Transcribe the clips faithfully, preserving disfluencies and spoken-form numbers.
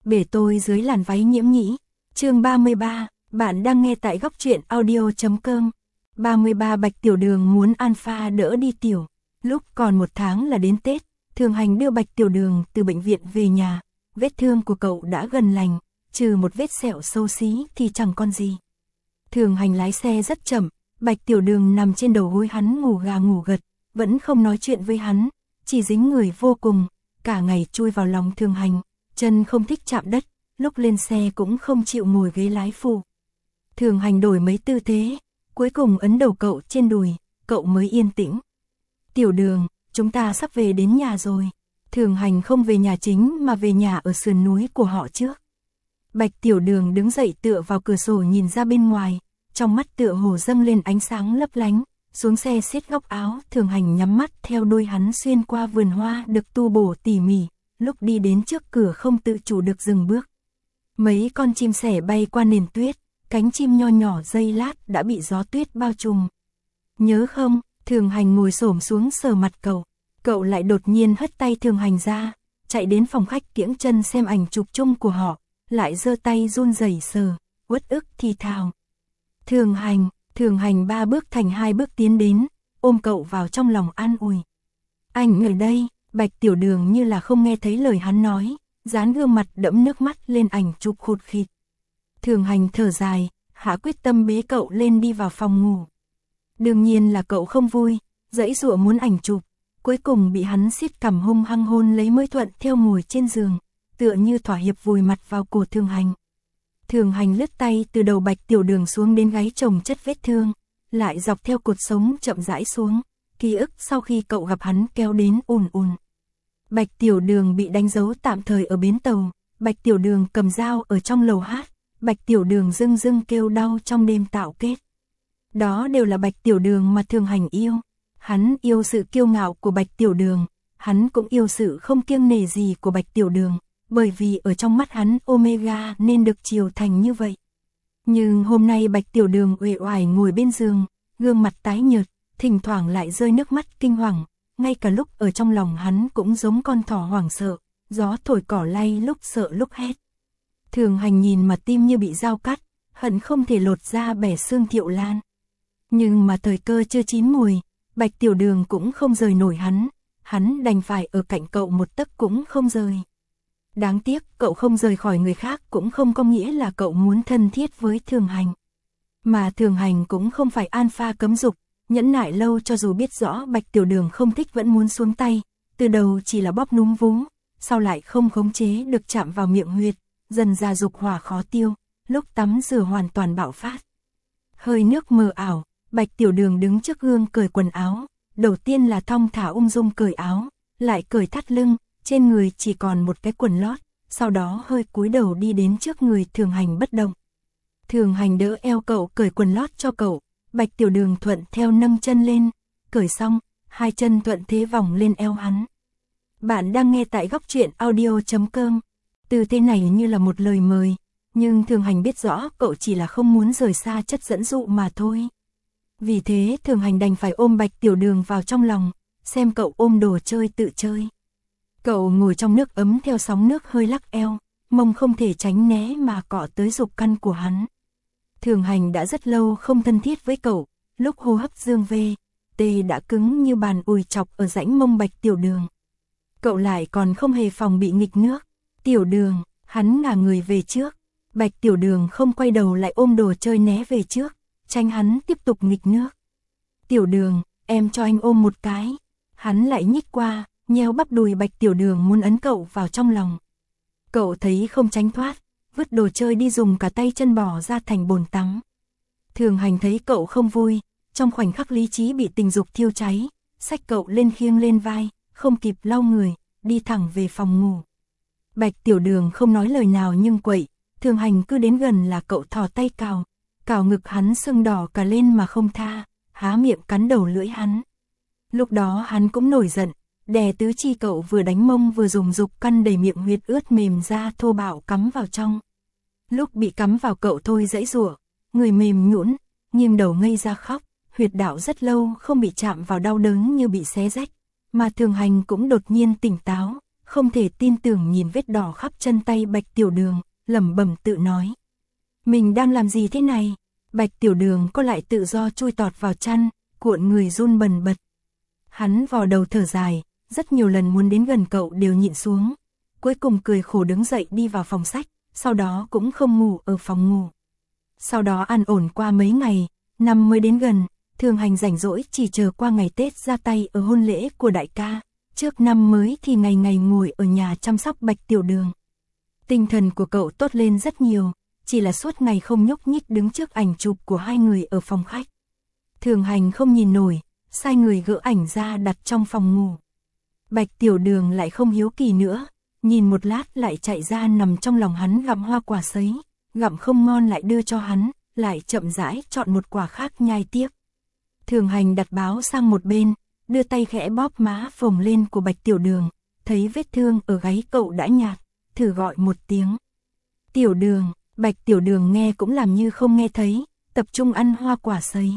bể tôi dưới làn váy nhiễm nhĩ. Chương ba mươi ba, bạn đang nghe tại góc truyện audio chấm com. ba mươi ba Bạch Tiểu Đường muốn Alpha đỡ đi tiểu. Lúc còn một tháng là đến Tết, Thường Hành đưa Bạch Tiểu Đường từ bệnh viện về nhà. Vết thương của cậu đã gần lành, trừ một vết sẹo xấu xí thì chẳng còn gì. Thường Hành lái xe rất chậm, Bạch Tiểu Đường nằm trên đầu gối hắn ngủ gà ngủ gật, vẫn không nói chuyện với hắn, chỉ dính người vô cùng, cả ngày chui vào lòng Thường Hành, chân không thích chạm đất, lúc lên xe cũng không chịu ngồi ghế lái phụ. Thường Hành đổi mấy tư thế, cuối cùng ấn đầu cậu trên đùi, cậu mới yên tĩnh. Tiểu Đường, chúng ta sắp về đến nhà rồi. Thường Hành không về nhà chính mà về nhà ở sườn núi của họ trước. Bạch Tiểu Đường đứng dậy tựa vào cửa sổ nhìn ra bên ngoài, trong mắt tựa hồ dâng lên ánh sáng lấp lánh, xuống xe siết góc áo. Thường Hành nhắm mắt theo đuôi hắn xuyên qua vườn hoa được tu bổ tỉ mỉ, lúc đi đến trước cửa không tự chủ được dừng bước. Mấy con chim sẻ bay qua nền tuyết, cánh chim nho nhỏ giây lát đã bị gió tuyết bao trùm. Nhớ không? Thường Hành ngồi xổm xuống sờ mặt cậu, cậu lại đột nhiên hất tay Thường Hành ra, chạy đến phòng khách kiễng chân xem ảnh chụp chung của họ, lại giơ tay run rẩy sờ, uất ức thì thào. Thường Hành, Thường Hành ba bước thành hai bước tiến đến, ôm cậu vào trong lòng an ủi. Anh ở đây. Bạch Tiểu Đường như là không nghe thấy lời hắn nói, dán gương mặt đẫm nước mắt lên ảnh chụp khụt khịt. Thường Hành thở dài, hạ quyết tâm bế cậu lên đi vào phòng ngủ. Đương nhiên là cậu không vui, giãy giụa muốn ảnh chụp, cuối cùng bị hắn siết cằm hung hăng hôn lấy mới thuận theo ngồi trên giường, tựa như thỏa hiệp vùi mặt vào cổ Thường Hành. Thường Hành lướt tay từ đầu Bạch Tiểu Đường xuống đến gáy chồng chất vết thương, lại dọc theo cột sống chậm rãi xuống, ký ức sau khi cậu gặp hắn kéo đến ùn ùn. Bạch Tiểu Đường bị đánh dấu tạm thời ở bến tàu, Bạch Tiểu Đường cầm dao ở trong lầu hát, Bạch Tiểu Đường rưng rưng kêu đau trong đêm tạo kết. Đó đều là Bạch Tiểu Đường mà Thường Hành yêu, hắn yêu sự kiêu ngạo của Bạch Tiểu Đường, hắn cũng yêu sự không kiêng nể gì của Bạch Tiểu Đường, bởi vì ở trong mắt hắn Omega nên được chiều thành như vậy. Nhưng hôm nay Bạch Tiểu Đường uể oải ngồi bên giường, gương mặt tái nhợt, thỉnh thoảng lại rơi nước mắt kinh hoàng. Ngay cả lúc ở trong lòng hắn cũng giống con thỏ hoảng sợ, gió thổi cỏ lay lúc sợ lúc hét. Thường Hành nhìn mà tim như bị dao cắt, hận không thể lột ra bẻ xương Thiệu Lan. Nhưng mà thời cơ chưa chín mùi, Bạch Tiểu Đường cũng không rời nổi hắn, hắn đành phải ở cạnh cậu một tấc cũng không rời. Đáng tiếc cậu không rời khỏi người khác cũng không có nghĩa là cậu muốn thân thiết với Thường Hành. Mà Thường Hành cũng không phải alpha cấm dục. Nhẫn nại lâu cho dù biết rõ Bạch Tiểu Đường không thích vẫn muốn xuống tay, từ đầu chỉ là bóp núm vú, sau lại không khống chế được chạm vào miệng huyệt, dần ra dục hỏa khó tiêu, lúc tắm rửa hoàn toàn bạo phát. Hơi nước mờ ảo, Bạch Tiểu Đường đứng trước gương cởi quần áo, đầu tiên là thong thả ung dung cởi áo, lại cởi thắt lưng, trên người chỉ còn một cái quần lót, sau đó hơi cúi đầu đi đến trước người Thường Hành bất động. Thường Hành đỡ eo cậu cởi quần lót cho cậu. Bạch Tiểu Đường thuận theo nâng chân lên, cởi xong, hai chân thuận thế vòng lên eo hắn. Bạn đang nghe tại góc truyện audio chấm com. Từ thế này như là một lời mời, nhưng Thường Hành biết rõ cậu chỉ là không muốn rời xa chất dẫn dụ mà thôi. Vì thế Thường Hành đành phải ôm Bạch Tiểu Đường vào trong lòng, xem cậu ôm đồ chơi tự chơi. Cậu ngồi trong nước ấm theo sóng nước hơi lắc eo, mông không thể tránh né mà cọ tới dục căn của hắn. Thường Hành đã rất lâu không thân thiết với cậu, lúc hô hấp dương vê, tê đã cứng như bàn ủi chọc ở rãnh mông Bạch Tiểu Đường. Cậu lại còn không hề phòng bị nghịch nước. Tiểu Đường, hắn ngả người về trước, Bạch Tiểu Đường không quay đầu lại ôm đồ chơi né về trước, tranh hắn tiếp tục nghịch nước. Tiểu Đường, em cho anh ôm một cái. Hắn lại nhích qua, nheo bắp đùi Bạch Tiểu Đường muốn ấn cậu vào trong lòng. Cậu thấy không tránh thoát, vứt đồ chơi đi dùng cả tay chân bỏ ra thành bồn tắm. Thường Hành thấy cậu không vui, trong khoảnh khắc lý trí bị tình dục thiêu cháy, xách cậu lên khiêng lên vai, không kịp lau người, đi thẳng về phòng ngủ. Bạch Tiểu Đường không nói lời nào nhưng quậy, Thường Hành cứ đến gần là cậu thò tay cào, cào ngực hắn sưng đỏ cả lên mà không tha, há miệng cắn đầu lưỡi hắn. Lúc đó hắn cũng nổi giận, đè tứ chi cậu vừa đánh mông vừa dùng dục căn đầy miệng huyệt ướt mềm ra thô bạo cắm vào trong. Lúc bị cắm vào cậu thôi giãy giụa, người mềm nhũn, nghiêng đầu ngây ra khóc, huyệt đạo rất lâu không bị chạm vào đau đớn như bị xé rách, mà Thường Hành cũng đột nhiên tỉnh táo, không thể tin tưởng nhìn vết đỏ khắp chân tay Bạch Tiểu Đường, lẩm bẩm tự nói. Mình đang làm gì thế này? Bạch Tiểu Đường có lại tự do chui tọt vào chăn, cuộn người run bần bật. Hắn vò đầu thở dài, rất nhiều lần muốn đến gần cậu đều nhịn xuống. Cuối cùng cười khổ đứng dậy đi vào phòng sách, sau đó cũng không ngủ ở phòng ngủ. Sau đó an ổn qua mấy ngày, năm mới đến gần, Thường Hành rảnh rỗi chỉ chờ qua ngày Tết ra tay ở hôn lễ của đại ca. Trước năm mới thì ngày ngày ngồi ở nhà chăm sóc Bạch Tiểu Đường. Tinh thần của cậu tốt lên rất nhiều, chỉ là suốt ngày không nhúc nhích đứng trước ảnh chụp của hai người ở phòng khách. Thường Hành không nhìn nổi, sai người gỡ ảnh ra đặt trong phòng ngủ. Bạch Tiểu Đường lại không hiếu kỳ nữa, nhìn một lát lại chạy ra nằm trong lòng hắn gặm hoa quả sấy, gặm không ngon lại đưa cho hắn, lại chậm rãi chọn một quả khác nhai tiếp. Thường Hành đặt báo sang một bên, đưa tay khẽ bóp má phồng lên của Bạch Tiểu Đường, thấy vết thương ở gáy cậu đã nhạt, thử gọi một tiếng. Tiểu Đường, Bạch Tiểu Đường nghe cũng làm như không nghe thấy, tập trung ăn hoa quả sấy.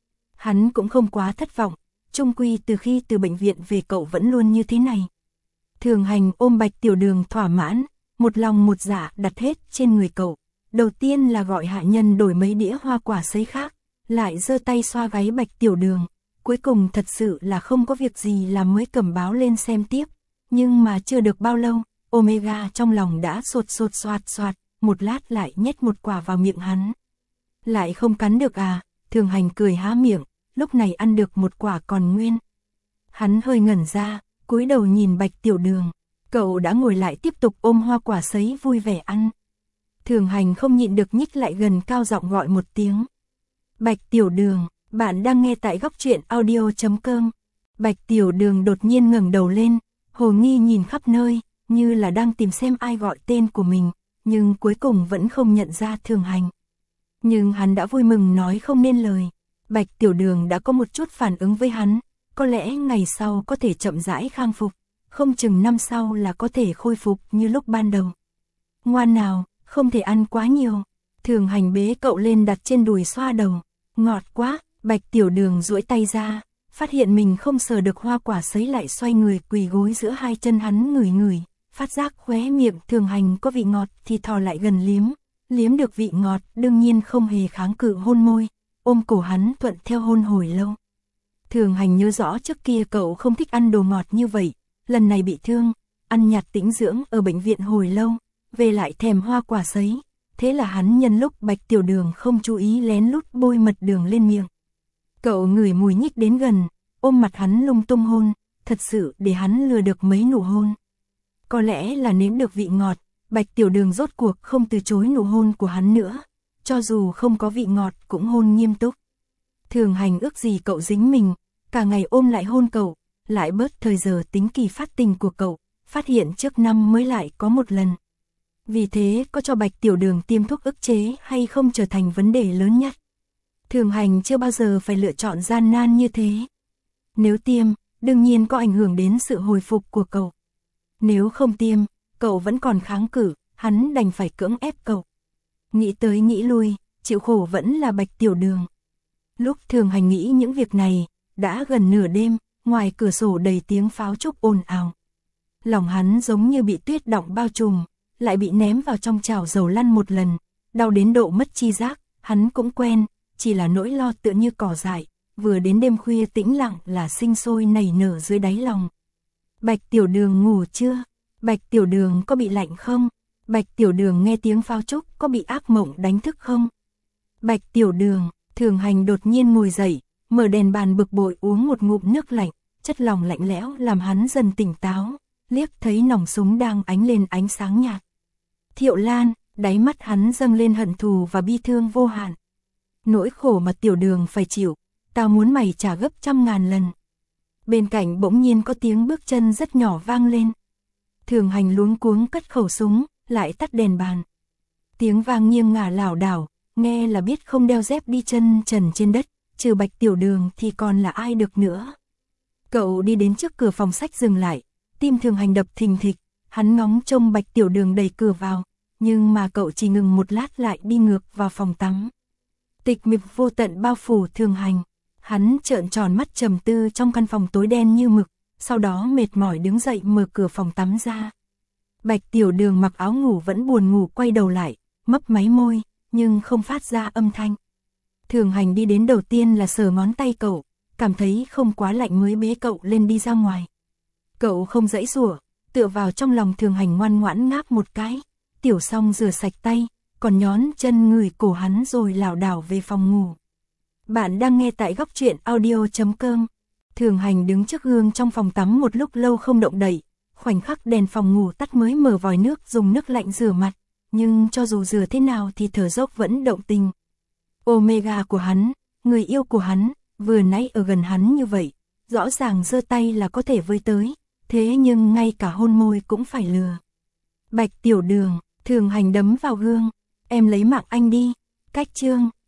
Hắn cũng không quá thất vọng, chung quy từ khi từ bệnh viện về cậu vẫn luôn như thế này. Thường Hành ôm Bạch Tiểu Đường thỏa mãn, một lòng một dạ đặt hết trên người cậu. Đầu tiên là gọi hạ nhân đổi mấy đĩa hoa quả sấy khác, lại giơ tay xoa gáy Bạch Tiểu Đường. Cuối cùng thật sự là không có việc gì làm mới cầm báo lên xem tiếp. Nhưng mà chưa được bao lâu, Omega trong lòng đã sột sột soạt soạt, một lát lại nhét một quả vào miệng hắn. Lại không cắn được à? Thường Hành cười há miệng, lúc này ăn được một quả còn nguyên. Hắn hơi ngẩn ra, cúi đầu nhìn Bạch Tiểu Đường, cậu đã ngồi lại tiếp tục ôm hoa quả sấy vui vẻ ăn. Thường Hành không nhịn được nhích lại gần cao giọng gọi một tiếng. Bạch Tiểu Đường, bạn đang nghe tại góc truyện audio chấm com. Bạch Tiểu Đường đột nhiên ngẩng đầu lên, hồ nghi nhìn khắp nơi, như là đang tìm xem ai gọi tên của mình, nhưng cuối cùng vẫn không nhận ra Thường Hành. Nhưng hắn đã vui mừng nói không nên lời. Bạch Tiểu Đường đã có một chút phản ứng với hắn, có lẽ ngày sau có thể chậm rãi khang phục, không chừng năm sau là có thể khôi phục như lúc ban đầu. Ngoan nào, không thể ăn quá nhiều. Thường Hành bế cậu lên đặt trên đùi xoa đầu. Ngọt quá. Bạch Tiểu Đường duỗi tay ra, phát hiện mình không sờ được hoa quả sấy lại xoay người quỳ gối giữa hai chân hắn ngửi ngửi, phát giác khóe miệng Thường Hành có vị ngọt thì thò lại gần liếm, liếm được vị ngọt đương nhiên không hề kháng cự hôn môi, ôm cổ hắn thuận theo hôn hồi lâu. Thường Hành nhớ rõ trước kia cậu không thích ăn đồ ngọt như vậy, lần này bị thương, ăn nhạt tĩnh dưỡng ở bệnh viện hồi lâu, về lại thèm hoa quả sấy, thế là hắn nhân lúc Bạch Tiểu Đường không chú ý lén lút bôi mật đường lên miệng. Cậu ngửi mùi nhích đến gần, ôm mặt hắn lung tung hôn, thật sự để hắn lừa được mấy nụ hôn. Có lẽ là nếm được vị ngọt, Bạch Tiểu Đường rốt cuộc không từ chối nụ hôn của hắn nữa, cho dù không có vị ngọt cũng hôn nghiêm túc. Thường Hành ước gì cậu dính mình, cả ngày ôm lại hôn cậu, lại bớt thời giờ tính kỳ phát tình của cậu, phát hiện trước năm mới lại có một lần. Vì thế có cho Bạch Tiểu Đường tiêm thuốc ức chế hay không trở thành vấn đề lớn nhất. Thường Hành chưa bao giờ phải lựa chọn gian nan như thế. Nếu tiêm, đương nhiên có ảnh hưởng đến sự hồi phục của cậu. Nếu không tiêm, cậu vẫn còn kháng cự, hắn đành phải cưỡng ép cậu. Nghĩ tới nghĩ lui, chịu khổ vẫn là Bạch Tiểu Đường. Lúc Thường Hành nghĩ những việc này, đã gần nửa đêm, ngoài cửa sổ đầy tiếng pháo trúc ồn ào. Lòng hắn giống như bị tuyết đọng bao trùm, lại bị ném vào trong chảo dầu lăn một lần, đau đến độ mất chi giác, hắn cũng quen, chỉ là nỗi lo tựa như cỏ dại, vừa đến đêm khuya tĩnh lặng là sinh sôi nảy nở dưới đáy lòng. Bạch Tiểu Đường ngủ chưa? Bạch Tiểu Đường có bị lạnh không? Bạch Tiểu Đường nghe tiếng pháo trúc có bị ác mộng đánh thức không? Bạch Tiểu Đường, Thường Hành đột nhiên ngồi dậy, mở đèn bàn bực bội uống một ngụm nước lạnh, chất lòng lạnh lẽo làm hắn dần tỉnh táo, liếc thấy nòng súng đang ánh lên ánh sáng nhạt. Thiệu Lan, đáy mắt hắn dâng lên hận thù và bi thương vô hạn. Nỗi khổ mà Tiểu Đường phải chịu, tao muốn mày trả gấp trăm ngàn lần. Bên cạnh bỗng nhiên có tiếng bước chân rất nhỏ vang lên. Thường Hành luống cuống cất khẩu súng, lại tắt đèn bàn. Tiếng vang nghiêng ngả lảo đảo, nghe là biết không đeo dép đi chân trần trên đất, trừ Bạch Tiểu Đường thì còn là ai được nữa. Cậu đi đến trước cửa phòng sách dừng lại, tim Thường Hành đập thình thịch, hắn ngóng trông Bạch Tiểu Đường đẩy cửa vào, nhưng mà cậu chỉ ngừng một lát lại đi ngược vào phòng tắm. Tịch mịch vô tận bao phủ Thường Hành, hắn trợn tròn mắt trầm tư trong căn phòng tối đen như mực, sau đó mệt mỏi đứng dậy mở cửa phòng tắm ra. Bạch Tiểu Đường mặc áo ngủ vẫn buồn ngủ quay đầu lại, mấp máy môi, nhưng không phát ra âm thanh. Thường Hành đi đến đầu tiên là sờ ngón tay cậu, cảm thấy không quá lạnh mới bế cậu lên đi ra ngoài. Cậu không giãy giụa, tựa vào trong lòng Thường Hành ngoan ngoãn ngáp một cái, Tiểu Song rửa sạch tay, còn nhón chân ngửi cổ hắn rồi lảo đảo về phòng ngủ. Bạn đang nghe tại góc truyện audio chấm com. Thường Hành đứng trước gương trong phòng tắm một lúc lâu không động đậy, khoảnh khắc đèn phòng ngủ tắt mới mở vòi nước dùng nước lạnh rửa mặt, nhưng cho dù rửa thế nào thì thở dốc vẫn động tình. Omega của hắn, người yêu của hắn, vừa nãy ở gần hắn như vậy, rõ ràng giơ tay là có thể với tới, thế nhưng ngay cả hôn môi cũng phải lừa. Bạch Tiểu Đường, Thường Hành đấm vào gương, em lấy mạng anh đi, cách chương.